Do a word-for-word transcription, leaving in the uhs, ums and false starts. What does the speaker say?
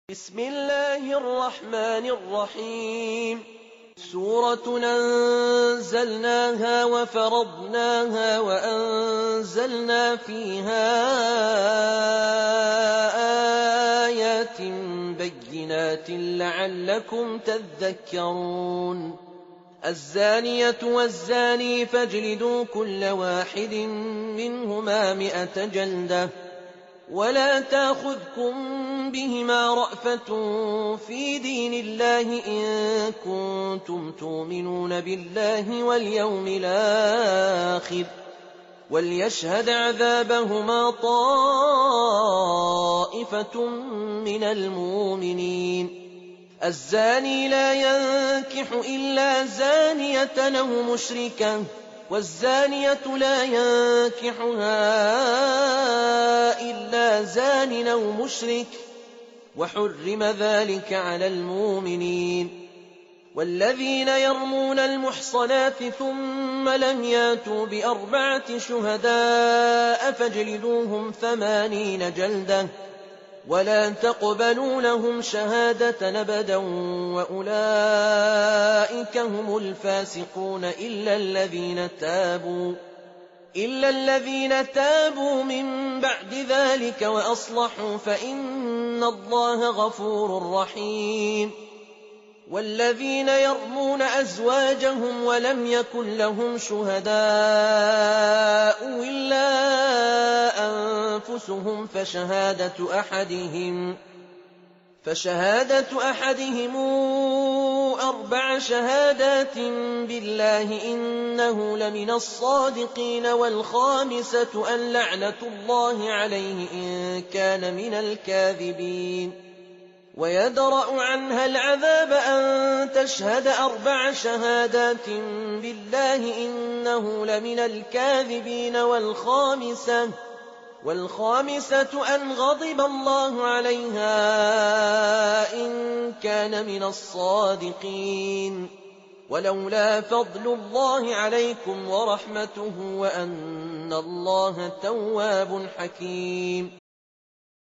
بسم الله الرحمن الرحيم سورة أنزلناها وفرضناها وأنزلنا فيها آيات بينات لعلكم تذكرون الزانية والزاني فاجلدوا كل واحد منهما مئة جلدة ولا تأخذكم بهما رأفة في دين الله إن كنتم تؤمنون بالله واليوم الآخر وليشهد عذابهما طائفة من المؤمنين الزاني لا ينكح إلا زانية أو مشركة والزانية لا ينكحها إلا زان أو مشرك وحرم ذلك على المؤمنين والذين يرمون المحصنات ثم لم ياتوا بأربعة شهداء فاجلدوهم ثمانين جلدة ولا تقبلوا لهم شهادة أبدا وأولئك هم الفاسقون إلا الذين تابوا إلا الذين تابوا من بعد ذلك وأصلحوا فإن الله غفور رحيم والذين يرمون أزواجهم ولم يكن لهم شهداء إلا أنفسهم فشهادة أحدهم فشهادة أحدهم أربع شهادات بالله إنه لمن الصادقين والخامسة أن لعنة الله عليه إن كان من الكاذبين ويدرأ عنها العذاب أن تشهد أربع شهادات بالله إنه لمن الكاذبين والخامسة والخامسة أن غضب الله عليها إن كان من الصادقين ولولا فضل الله عليكم ورحمته وأن الله تواب حكيم